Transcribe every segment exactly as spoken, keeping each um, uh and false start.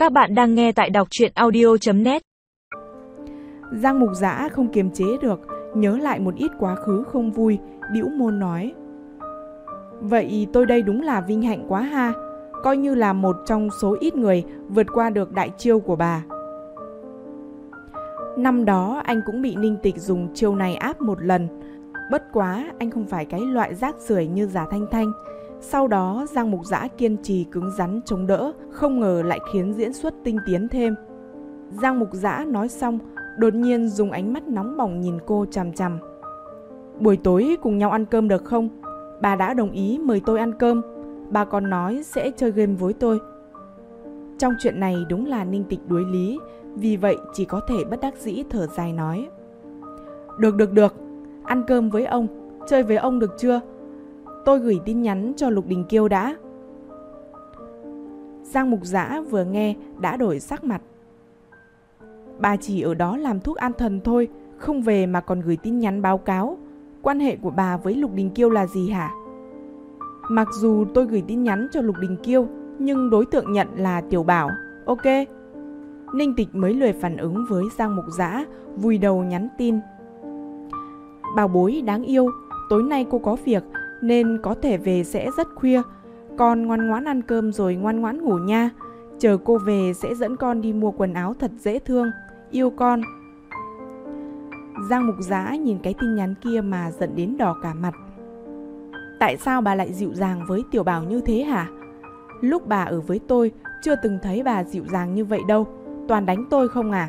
Các bạn đang nghe tại đọc truyện audio chấm net. Giang Mục Dã không kiềm chế được, nhớ lại một ít quá khứ không vui, bĩu môi nói: Vậy tôi đây đúng là vinh hạnh quá ha, coi như là một trong số ít người vượt qua được đại chiêu của bà. Năm đó anh cũng bị Ninh Tịch dùng chiêu này áp một lần, bất quá anh không phải cái loại rác rưởi như Giả Thanh Thanh. Sau đó Giang Mục Dã kiên trì cứng rắn chống đỡ, không ngờ lại khiến diễn xuất tinh tiến thêm. Giang Mục Dã nói xong, đột nhiên dùng ánh mắt nóng bỏng nhìn cô chằm chằm. Buổi tối cùng nhau ăn cơm được không? Bà đã đồng ý mời tôi ăn cơm. Bà còn nói sẽ chơi game với tôi. Trong chuyện này đúng là Ninh Tịch đuối lý, vì vậy chỉ có thể bất đắc dĩ thở dài nói: Được được được, ăn cơm với ông, chơi với ông được chưa? Tôi gửi tin nhắn cho Lục Đình Kiêu đã. Giang Mục Dã vừa nghe đã đổi sắc mặt. Bà chỉ ở đó làm thuốc an thần thôi, không về mà còn gửi tin nhắn báo cáo. Quan hệ của bà với Lục Đình Kiêu là gì hả? Mặc dù tôi gửi tin nhắn cho Lục Đình Kiêu, nhưng đối tượng nhận là Tiểu Bảo. Ok. Ninh Tịch mới lười phản ứng với Giang Mục Dã, vùi đầu nhắn tin. Bảo bối đáng yêu, tối nay cô có việc nên có thể về sẽ rất khuya. Con ngoan ngoãn ăn cơm rồi ngoan ngoãn ngủ nha. Chờ cô về sẽ dẫn con đi mua quần áo thật dễ thương. Yêu con. Giang Mục Dã nhìn cái tin nhắn kia mà giận đến đỏ cả mặt. Tại sao bà lại dịu dàng với Tiểu Bảo như thế hả? Lúc bà ở với tôi chưa từng thấy bà dịu dàng như vậy đâu. Toàn đánh tôi không à?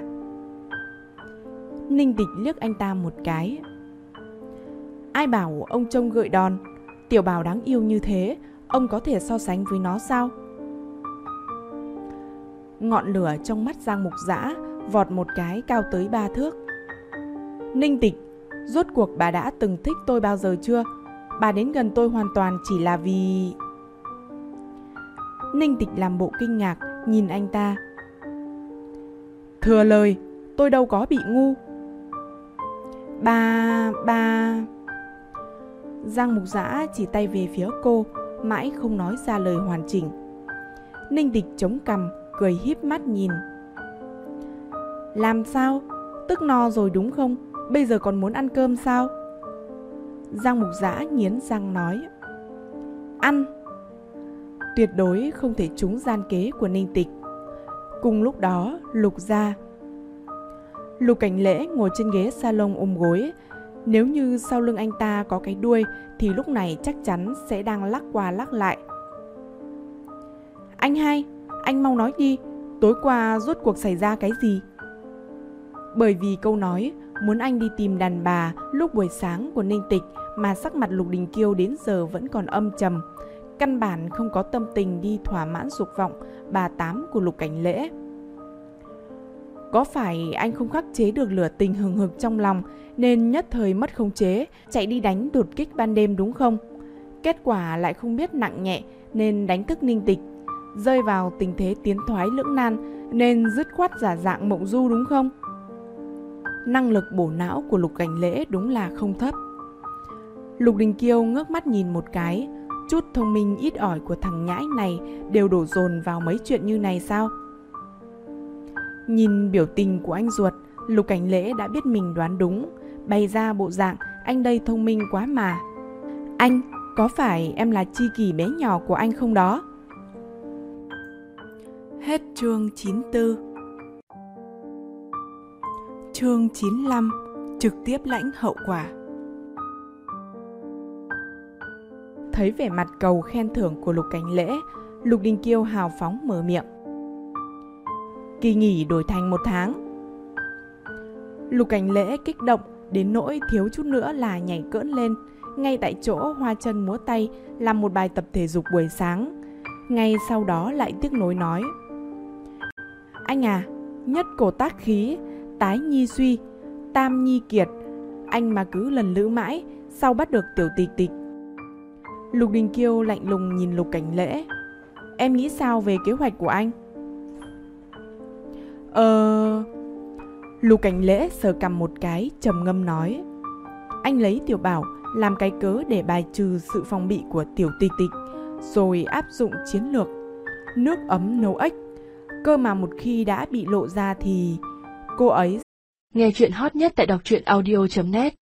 Ninh Tịch liếc anh ta một cái. Ai bảo ông trông gợi đòn? Tiểu Bảo đáng yêu như thế, ông có thể so sánh với nó sao? Ngọn lửa trong mắt Giang Mục Dã vọt một cái cao tới ba thước. Ninh Tịch, rốt cuộc bà đã từng thích tôi bao giờ chưa? Bà đến gần tôi hoàn toàn chỉ là vì... Ninh Tịch làm bộ kinh ngạc, nhìn anh ta. Thừa lời, tôi đâu có bị ngu. Bà... bà... Giang Mục Dã chỉ tay về phía cô, mãi không nói ra lời hoàn chỉnh. Ninh Tịch chống cằm, cười híp mắt nhìn. Làm sao? Tức no rồi đúng không? Bây giờ còn muốn ăn cơm sao? Giang Mục Dã nghiến răng nói. Ăn! Tuyệt đối không thể trúng gian kế của Ninh Tịch. Cùng lúc đó, Lục gia. Lục Cảnh Lễ ngồi trên ghế salon ôm gối. Nếu như sau lưng anh ta có cái đuôi thì lúc này chắc chắn sẽ đang lắc qua lắc lại. Anh hai, anh mau nói đi, tối qua rốt cuộc xảy ra cái gì? Bởi vì câu nói muốn anh đi tìm đàn bà lúc buổi sáng của Ninh Tịch mà sắc mặt Lục Đình Kiêu đến giờ vẫn còn âm trầm, căn bản không có tâm tình đi thỏa mãn dục vọng bà tám của Lục Cảnh Lễ. Có phải anh không khắc chế được lửa tình hừng hực trong lòng nên nhất thời mất khống chế, chạy đi đánh đột kích ban đêm đúng không? Kết quả lại không biết nặng nhẹ nên đánh thức Ninh Tịch, rơi vào tình thế tiến thoái lưỡng nan nên dứt khoát giả dạng mộng du đúng không? Năng lực bổ não của Lục Cảnh Lễ đúng là không thấp. Lục Đình Kiêu ngước mắt nhìn một cái, chút thông minh ít ỏi của thằng nhãi này đều đổ dồn vào mấy chuyện như này sao? Nhìn biểu tình của anh ruột, Lục Cảnh Lễ đã biết mình đoán đúng, bày ra bộ dạng anh đây thông minh quá mà. Anh, có phải em là tri kỷ bé nhỏ của anh không đó? Hết chương chín mươi tư. Chương chín mươi lăm, trực tiếp lãnh hậu quả. Thấy vẻ mặt cầu khen thưởng của Lục Cảnh Lễ, Lục Đình Kiêu hào phóng mở miệng. Kỳ nghỉ đổi thành một tháng. Lục Cảnh Lễ kích động đến nỗi thiếu chút nữa là nhảy cỡn lên, ngay tại chỗ hoa chân múa tay làm một bài tập thể dục buổi sáng. Ngay sau đó lại tiếc nối nói. Anh à, nhất cổ tác khí, tái nhi suy, tam nhi kiệt, anh mà cứ lần lữ mãi, sao bắt được Tiểu Tịch Tịch? Lục Đình Kiêu lạnh lùng nhìn Lục Cảnh Lễ. Em nghĩ sao về kế hoạch của anh? Ờ... Lục Cảnh Lễ sờ cằm một cái, trầm ngâm nói. Anh lấy Tiểu Bảo làm cái cớ để bài trừ sự phòng bị của Tiểu Tịch Tịch, rồi áp dụng chiến lược nước ấm nấu ếch. Cơ mà một khi đã bị lộ ra thì cô ấy... Nghe chuyện hot nhất tại đọc truyện audio chấm net